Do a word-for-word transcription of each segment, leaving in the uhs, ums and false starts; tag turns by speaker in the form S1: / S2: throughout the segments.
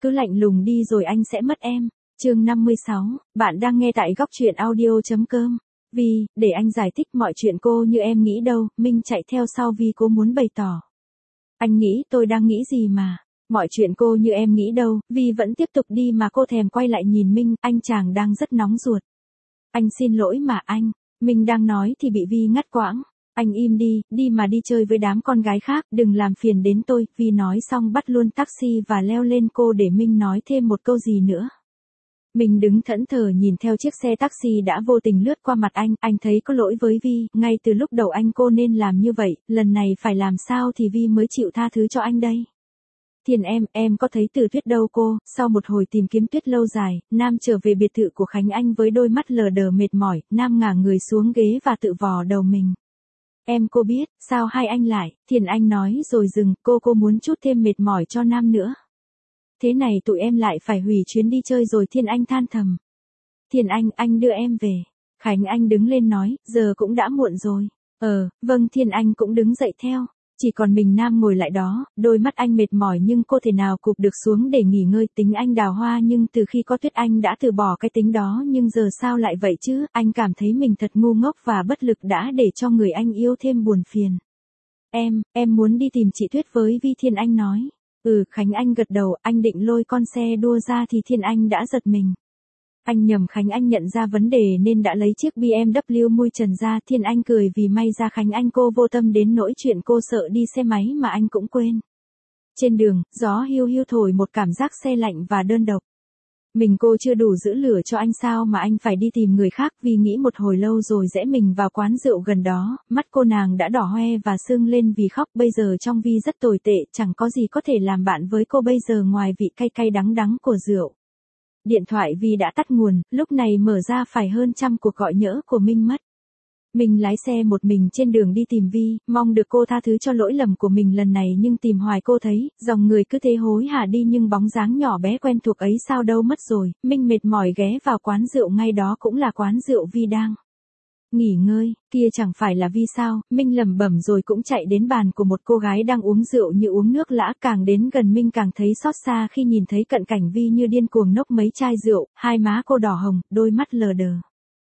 S1: cứ lạnh lùng đi rồi anh sẽ mất em. Chương năm mươi sáu, bạn đang nghe tại góc truyện audio chấm com. Vi, để anh giải thích mọi chuyện cô như em nghĩ đâu, Minh chạy theo sau Vi cố muốn bày tỏ. Anh nghĩ tôi đang nghĩ gì mà, mọi chuyện cô như em nghĩ đâu, Vi vẫn tiếp tục đi mà cô thèm quay lại nhìn Minh, anh chàng đang rất nóng ruột. Anh xin lỗi mà anh, Minh đang nói thì bị Vi ngắt quãng. Anh im đi, đi mà đi chơi với đám con gái khác, đừng làm phiền đến tôi, Vi nói xong bắt luôn taxi và leo lên cô để Minh nói thêm một câu gì nữa. Mình đứng thẫn thờ nhìn theo chiếc xe taxi đã vô tình lướt qua mặt anh, anh thấy có lỗi với Vi, ngay từ lúc đầu anh cô nên làm như vậy, lần này phải làm sao thì Vi mới chịu tha thứ cho anh đây. Thiền em, em có thấy Từ Tuyết đâu cô? Sau một hồi tìm kiếm Tuyết lâu dài, Nam trở về biệt thự của Khánh Anh với đôi mắt lờ đờ mệt mỏi, Nam ngả người xuống ghế và tự vò đầu mình. Em cô biết, sao hai anh lại, Thiền Anh nói rồi dừng, cô cô muốn chút thêm mệt mỏi cho Nam nữa. Thế này tụi em lại phải hủy chuyến đi chơi rồi, Thiên Anh than thầm. Thiền Anh, anh đưa em về. Khánh Anh đứng lên nói, giờ cũng đã muộn rồi. Ờ, vâng, Thiên Anh cũng đứng dậy theo. Chỉ còn mình Nam ngồi lại đó, đôi mắt anh mệt mỏi nhưng cô thể nào cụp được xuống để nghỉ ngơi. Tính anh đào hoa nhưng từ khi có Tuyết anh đã từ bỏ cái tính đó, nhưng giờ sao lại vậy chứ, anh cảm thấy mình thật ngu ngốc và bất lực đã để cho người anh yêu thêm buồn phiền. Em, em muốn đi tìm chị Tuyết với Vi, Thiên Anh nói. Ừ, Khánh Anh gật đầu, anh định lôi con xe đua ra thì Thiên Anh đã giật mình. Anh nhầm, Khánh Anh nhận ra vấn đề nên đã lấy chiếc bê em vê mui trần ra. Thiên Anh cười vì may ra Khánh Anh cô vô tâm đến nỗi chuyện cô sợ đi xe máy mà anh cũng quên. Trên đường, gió hiu hiu thổi một cảm giác se lạnh và đơn độc. Mình cô chưa đủ giữ lửa cho anh sao mà anh phải đi tìm người khác, vì nghĩ một hồi lâu rồi rẽ mình vào quán rượu gần đó, mắt cô nàng đã đỏ hoe và sưng lên vì khóc, bây giờ trong Vi rất tồi tệ, chẳng có gì có thể làm bạn với cô bây giờ ngoài vị cay cay đắng đắng của rượu. Điện thoại Vi đã tắt nguồn, lúc này mở ra phải hơn trăm cuộc gọi nhỡ của Minh mất. Mình lái xe một mình trên đường đi tìm Vi, mong được cô tha thứ cho lỗi lầm của mình lần này, nhưng tìm hoài cô thấy, dòng người cứ thế hối hả đi nhưng bóng dáng nhỏ bé quen thuộc ấy sao đâu mất rồi. Minh mệt mỏi ghé vào quán rượu, ngay đó cũng là quán rượu Vi đang nghỉ ngơi, kia chẳng phải là Vi sao, Minh lẩm bẩm rồi cũng chạy đến bàn của một cô gái đang uống rượu như uống nước lã, càng đến gần Minh càng thấy xót xa khi nhìn thấy cận cảnh Vi như điên cuồng nốc mấy chai rượu, hai má cô đỏ hồng, đôi mắt lờ đờ.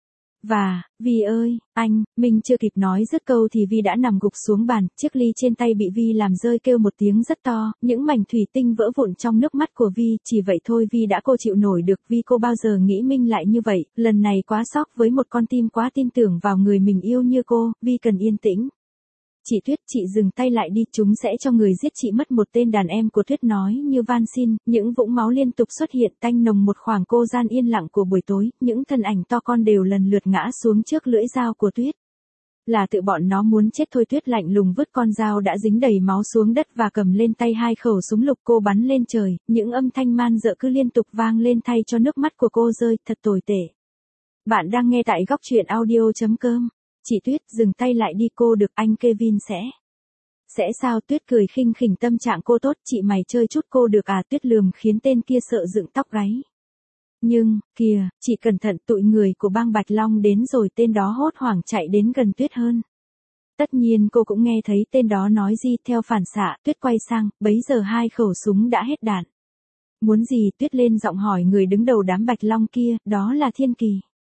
S1: Và, Vi ơi, anh, Minh chưa kịp nói dứt câu thì Vi đã nằm gục xuống bàn, chiếc ly trên tay bị Vi làm rơi kêu một tiếng rất to, những mảnh thủy tinh vỡ vụn trong nước mắt của Vi, chỉ vậy thôi Vi đã cô chịu nổi được, Vi cô bao giờ nghĩ Minh lại như vậy, lần này quá sốc với một con tim quá tin tưởng vào người mình yêu như cô, Vi cần yên tĩnh. Chị Tuyết, chị dừng tay lại đi, chúng sẽ cho người giết chị mất, một tên đàn em của Tuyết nói như van xin, những vũng máu liên tục xuất hiện tanh nồng một khoảng cô gian yên lặng của buổi tối, những thân ảnh to con đều lần lượt ngã xuống trước lưỡi dao của Tuyết. Là tự bọn nó muốn chết thôi. Tuyết lạnh lùng vứt con dao đã dính đầy máu xuống đất và cầm lên tay hai khẩu súng lục, cô bắn lên trời, những âm thanh man dợ cứ liên tục vang lên thay cho nước mắt của cô rơi, thật tồi tệ. Bạn đang nghe tại góc truyện audio chấm com. Chị Tuyết, dừng tay lại đi, cô được anh Kevin sẽ. Sẽ sao? Tuyết cười khinh khỉnh, tâm trạng cô tốt, chị mày chơi chút cô được à? Tuyết lườm khiến tên kia sợ dựng tóc gáy. Nhưng, kìa, chị cẩn thận, tụi người của bang Bạch Long đến rồi, tên đó hốt hoảng chạy đến gần Tuyết hơn. Tất nhiên cô cũng nghe thấy tên đó nói gì, theo phản xạ, Tuyết quay sang, bấy giờ hai khẩu súng đã hết đạn. Muốn gì? Tuyết lên giọng hỏi người đứng đầu đám Bạch Long kia, đó là Thiên Kỳ.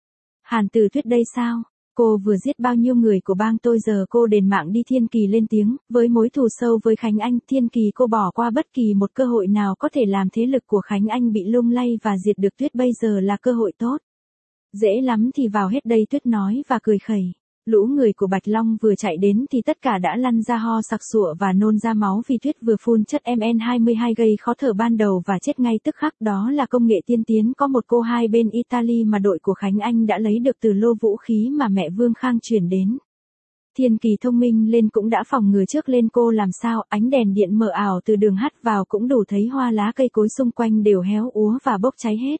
S1: Hàn Từ Tuyết đây sao? Cô vừa giết bao nhiêu người của bang tôi, giờ cô đền mạng đi. Thiên Kỳ lên tiếng, với mối thù sâu với Khánh Anh, Thiên Kỳ cô bỏ qua bất kỳ một cơ hội nào có thể làm thế lực của Khánh Anh bị lung lay và diệt được. Tuyết, bây giờ là cơ hội tốt. Dễ lắm thì vào hết đây, Tuyết nói và cười khẩy. Lũ người của Bạch Long vừa chạy đến thì tất cả đã lăn ra ho sặc sụa và nôn ra máu vì Tuyết vừa phun chất M N hai mươi hai gây khó thở ban đầu và chết ngay tức khắc. Đó là công nghệ tiên tiến có một cô hai bên Italy mà đội của Khánh Anh đã lấy được từ lô vũ khí mà mẹ Vương Khang chuyển đến. Thiên Kỳ thông minh lên cũng đã phòng ngừa trước lên cô làm sao, ánh đèn điện mờ ảo từ đường hắt vào cũng đủ thấy hoa lá cây cối xung quanh đều héo úa và bốc cháy hết.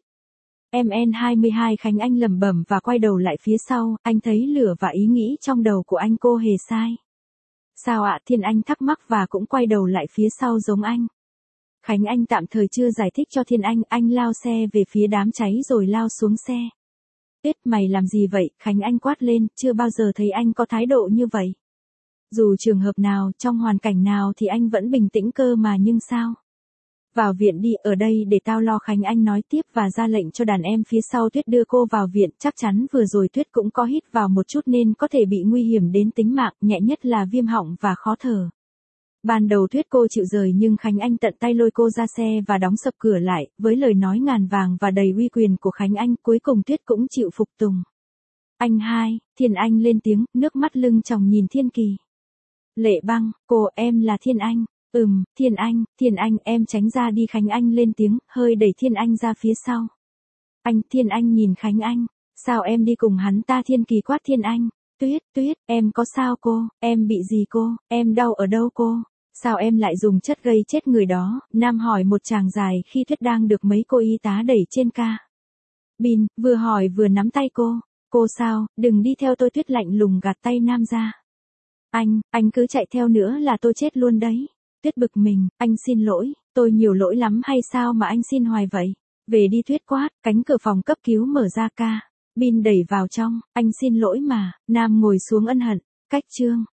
S1: M N hai mươi hai, Khánh Anh lẩm bẩm và quay đầu lại phía sau, anh thấy lửa và ý nghĩ trong đầu của anh cô hề sai. Sao ạ? Thiên Anh thắc mắc và cũng quay đầu lại phía sau giống anh. Khánh Anh tạm thời chưa giải thích cho Thiên Anh, anh lao xe về phía đám cháy rồi lao xuống xe. Tuyết, mày làm gì vậy? Khánh Anh quát lên, chưa bao giờ thấy anh có thái độ như vậy. Dù trường hợp nào, trong hoàn cảnh nào thì anh vẫn bình tĩnh cơ mà, nhưng sao? Vào viện đi, ở đây để tao lo. Khánh Anh nói tiếp và ra lệnh cho đàn em phía sau Tuyết đưa cô vào viện. Chắc chắn vừa rồi Tuyết cũng có hít vào một chút nên có thể bị nguy hiểm đến tính mạng, nhẹ nhất là viêm họng và khó thở. Ban đầu Tuyết cô chịu rời nhưng Khánh Anh tận tay lôi cô ra xe và đóng sập cửa lại, với lời nói ngàn vàng và đầy uy quyền của Khánh Anh, cuối cùng Tuyết cũng chịu phục tùng. Anh hai, Thiên Anh lên tiếng, nước mắt lưng tròng nhìn Thiên Kỳ. Lệ Băng, cô, em là Thiên Anh. Ừm, Thiên Anh, Thiên Anh, em tránh ra đi. Khánh Anh lên tiếng, hơi đẩy Thiên Anh ra phía sau. Anh, Thiên Anh nhìn Khánh Anh. Sao em đi cùng hắn ta? Thiên Kỳ quát Thiên Anh. Tuyết, Tuyết, em có sao cô? Em bị gì cô? Em đau ở đâu cô? Sao em lại dùng chất gây chết người đó? Nam hỏi một chàng dài khi Tuyết đang được mấy cô y tá đẩy trên ca bin, vừa hỏi vừa nắm tay cô. Cô sao, đừng đi theo tôi. Tuyết lạnh lùng gạt tay Nam ra. Anh, anh cứ chạy theo nữa là tôi chết luôn đấy. Tuyết bực mình, anh xin lỗi, tôi nhiều lỗi lắm hay sao mà anh xin hoài vậy? Về đi. Tuyết quát, cánh cửa phòng cấp cứu mở ra, ca bin đẩy vào trong. Anh xin lỗi mà. Nam ngồi xuống ân hận. Cách chương